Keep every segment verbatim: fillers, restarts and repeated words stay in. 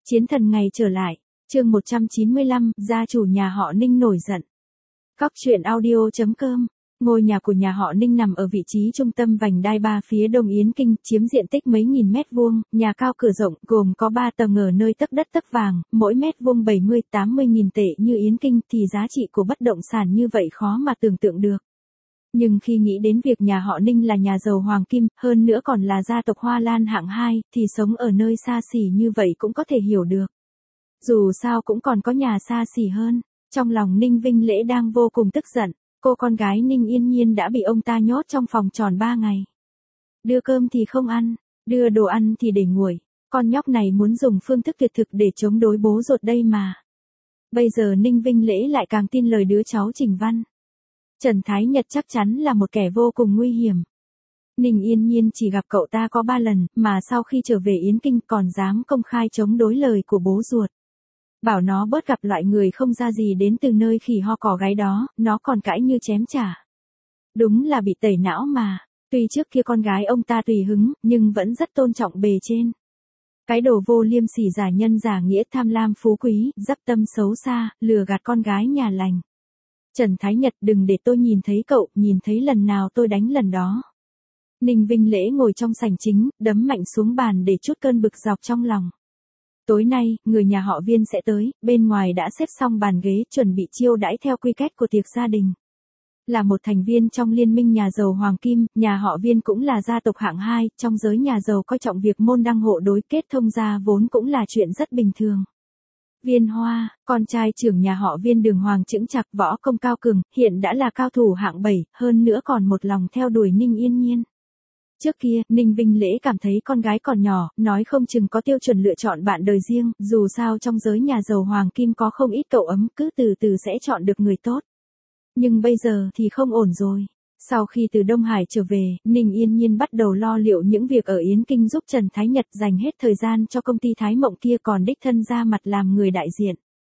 Chiến thần ngày trở lại, chương một trăm chín mươi lăm, gia chủ nhà họ Ninh nổi giận. Cóc truyện audio chấm com. Ngôi nhà của nhà họ Ninh nằm ở vị trí trung tâm vành đai ba phía đông Yến Kinh, chiếm diện tích mấy nghìn mét vuông, nhà cao cửa rộng, gồm có ba tầng ở nơi tấc đất tấc vàng, mỗi mét vuông bảy mươi tám mươi nghìn tệ như Yến Kinh thì giá trị của bất động sản như vậy khó mà tưởng tượng được. Nhưng khi nghĩ đến việc nhà họ Ninh là nhà giàu hoàng kim, hơn nữa còn là gia tộc Hoa Lan hạng hai, thì sống ở nơi xa xỉ như vậy cũng có thể hiểu được. Dù sao cũng còn có nhà xa xỉ hơn. Trong lòng Ninh Vinh Lễ đang vô cùng tức giận, cô con gái Ninh Yên Nhiên đã bị ông ta nhốt trong phòng tròn ba ngày. Đưa cơm thì không ăn, đưa đồ ăn thì để nguội, con nhóc này muốn dùng phương thức tuyệt thực để chống đối bố ruột đây mà. Bây giờ Ninh Vinh Lễ lại càng tin lời đứa cháu Trình Văn. Trần Thái Nhật chắc chắn là một kẻ vô cùng nguy hiểm. Ninh Yên Nhiên chỉ gặp cậu ta có ba lần, mà sau khi trở về Yến Kinh còn dám công khai chống đối lời của bố ruột. Bảo nó bớt gặp loại người không ra gì đến từ nơi khỉ ho cò gáy đó, nó còn cãi như chém trả. Đúng là bị tẩy não mà, tuy trước kia con gái ông ta tùy hứng, nhưng vẫn rất tôn trọng bề trên. Cái đồ vô liêm sỉ giả nhân giả nghĩa tham lam phú quý, dắp tâm xấu xa, lừa gạt con gái nhà lành. Trần Thái Nhật, đừng để tôi nhìn thấy cậu, nhìn thấy lần nào tôi đánh lần đó. Ninh Vinh Lễ ngồi trong sảnh chính, đấm mạnh xuống bàn để trút cơn bực dọc trong lòng. Tối nay, người nhà họ Viên sẽ tới, bên ngoài đã xếp xong bàn ghế chuẩn bị chiêu đãi theo quy cách của tiệc gia đình. Là một thành viên trong liên minh nhà giàu Hoàng Kim, nhà họ Viên cũng là gia tộc hạng hai, trong giới nhà giàu coi trọng việc môn đăng hộ đối kết thông gia vốn cũng là chuyện rất bình thường. Viên Hoa, con trai trưởng nhà họ Viên đường hoàng chững chạc võ công cao cường, hiện đã là cao thủ hạng bảy, hơn nữa còn một lòng theo đuổi Ninh Yên Nhiên. Trước kia, Ninh Vinh Lễ cảm thấy con gái còn nhỏ, nói không chừng có tiêu chuẩn lựa chọn bạn đời riêng, dù sao trong giới nhà giàu Hoàng Kim có không ít cậu ấm, cứ từ từ sẽ chọn được người tốt. Nhưng bây giờ thì không ổn rồi. Sau khi từ Đông Hải trở về, Ninh Yên Nhiên bắt đầu lo liệu những việc ở Yến Kinh giúp Trần Thái Nhật dành hết thời gian cho công ty Thái Mộng kia còn đích thân ra mặt làm người đại diện.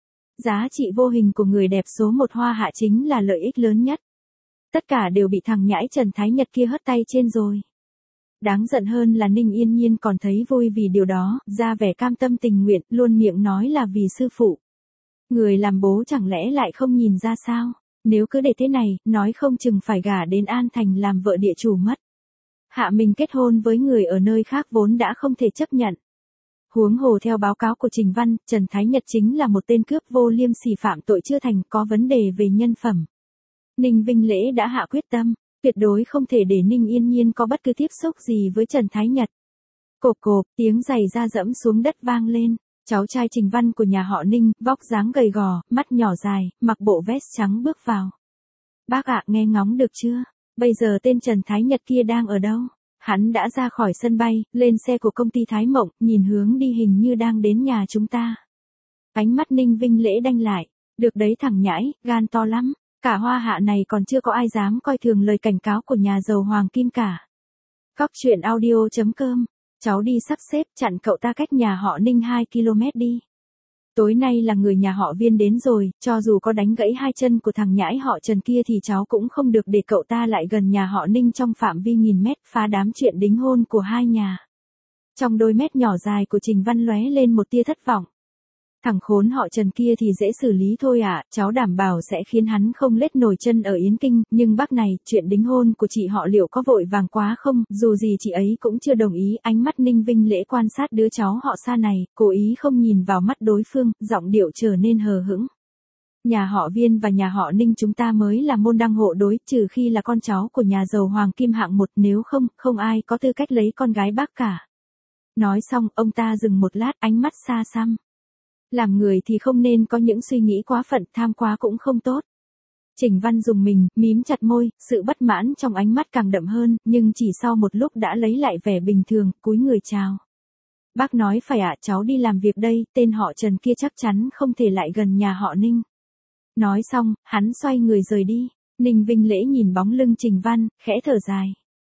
Giá trị vô hình của người đẹp số một Hoa Hạ chính là lợi ích lớn nhất. Tất cả đều bị thằng nhãi Trần Thái Nhật kia hất tay trên rồi. Đáng giận hơn là Ninh Yên Nhiên còn thấy vui vì điều đó, ra vẻ cam tâm tình nguyện, luôn miệng nói là vì sư phụ. Người làm bố chẳng lẽ lại không nhìn ra sao? Nếu cứ để thế này, nói không chừng phải gả đến An Thành làm vợ địa chủ mất. Hạ mình kết hôn với người ở nơi khác vốn đã không thể chấp nhận. Huống hồ theo báo cáo của Trình Văn, Trần Thái Nhật chính là một tên cướp vô liêm sỉ phạm tội chưa thành, có vấn đề về nhân phẩm. Ninh Vinh Lễ đã hạ quyết tâm, tuyệt đối không thể để Ninh Yên Nhiên có bất cứ tiếp xúc gì với Trần Thái Nhật. Cộp cộp, tiếng giày da dẫm xuống đất vang lên. Cháu trai Trình Văn của nhà họ Ninh, vóc dáng gầy gò, mắt nhỏ dài, mặc bộ vest trắng bước vào. Bác ạ, nghe ngóng được chưa? Bây giờ tên Trần Thái Nhật kia đang ở đâu? Hắn đã ra khỏi sân bay, lên xe của công ty Thái Mộng, nhìn hướng đi hình như đang đến nhà chúng ta. Ánh mắt Ninh Vinh Lễ đanh lại. Được đấy thằng nhãi, gan to lắm. Cả Hoa Hạ này còn chưa có ai dám coi thường lời cảnh cáo của nhà giàu Hoàng Kim cả. Cóc truyện audio chấm com. Cháu đi sắp xếp chặn cậu ta cách nhà họ Ninh hai ki lô mét đi. Tối nay là người nhà họ Viên đến rồi, cho dù có đánh gãy hai chân của thằng nhãi họ Trần kia thì cháu cũng không được để cậu ta lại gần nhà họ Ninh trong phạm vi nghìn mét, phá đám chuyện đính hôn của hai nhà. Trong đôi mét nhỏ dài của Trình Văn lóe lên một tia thất vọng. Thằng khốn họ Trần kia thì dễ xử lý thôi ạ, à, cháu đảm bảo sẽ khiến hắn không lết nổi chân ở Yến Kinh, nhưng bác này, chuyện đính hôn của chị họ liệu có vội vàng quá không, dù gì chị ấy cũng chưa đồng ý. Ánh mắt Ninh Vinh Lễ quan sát đứa cháu họ xa này, cố ý không nhìn vào mắt đối phương, giọng điệu trở nên hờ hững. Nhà họ Viên và nhà họ Ninh chúng ta mới là môn đăng hộ đối, trừ khi là con cháu của nhà giàu Hoàng Kim hạng một, nếu không, không ai có tư cách lấy con gái bác cả. Nói xong, ông ta dừng một lát, ánh mắt xa xăm. Làm người thì không nên có những suy nghĩ quá phận, tham quá cũng không tốt. Trình Văn dùng mình, mím chặt môi, sự bất mãn trong ánh mắt càng đậm hơn, nhưng chỉ sau một lúc đã lấy lại vẻ bình thường, cúi người chào. Bác nói phải ạ, cháu đi làm việc đây, tên họ Trần kia chắc chắn không thể lại gần nhà họ Ninh. Nói xong, hắn xoay người rời đi. Ninh Vinh Lễ nhìn bóng lưng Trình Văn, khẽ thở dài.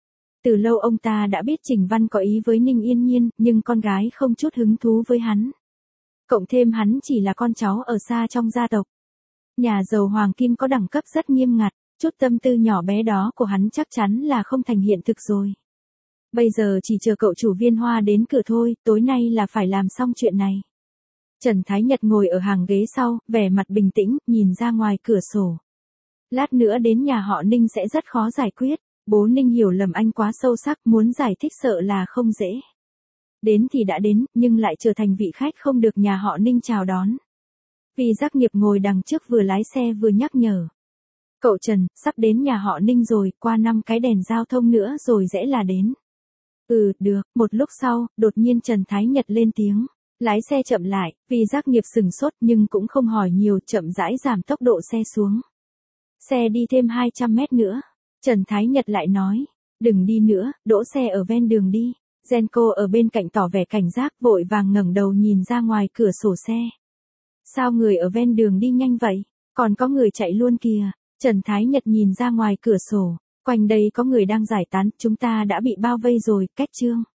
Từ lâu ông ta đã biết Trình Văn có ý với Ninh Yên Nhiên, nhưng con gái không chút hứng thú với hắn. Cộng thêm hắn chỉ là con cháu ở xa trong gia tộc. Nhà giàu Hoàng Kim có đẳng cấp rất nghiêm ngặt, chút tâm tư nhỏ bé đó của hắn chắc chắn là không thành hiện thực rồi. Bây giờ chỉ chờ cậu chủ Viên Hoa đến cửa thôi, tối nay là phải làm xong chuyện này. Trần Thái Nhật ngồi ở hàng ghế sau, vẻ mặt bình tĩnh, nhìn ra ngoài cửa sổ. Lát nữa đến nhà họ Ninh sẽ rất khó giải quyết. Bố Ninh hiểu lầm anh quá sâu sắc, muốn giải thích sợ là không dễ. Đến thì đã đến, nhưng lại trở thành vị khách không được nhà họ Ninh chào đón. Vì Giác Nghiệp ngồi đằng trước vừa lái xe vừa nhắc nhở. Cậu Trần, sắp đến nhà họ Ninh rồi, qua năm cái đèn giao thông nữa rồi dễ là đến. Ừ, được, một lúc sau, đột nhiên Trần Thái Nhật lên tiếng. Lái xe chậm lại, vì Giác Nghiệp sừng sốt nhưng cũng không hỏi nhiều, chậm rãi giảm tốc độ xe xuống. Xe đi thêm hai trăm mét nữa. Trần Thái Nhật lại nói, đừng đi nữa, đỗ xe ở ven đường đi. Genco ở bên cạnh tỏ vẻ cảnh giác, vội vàng ngẩng đầu nhìn ra ngoài cửa sổ xe. Sao người ở ven đường đi nhanh vậy? Còn có người chạy luôn kìa. Trần Thái Nhật nhìn ra ngoài cửa sổ. Quanh đây có người đang giải tán, chúng ta đã bị bao vây rồi, Kết Trương.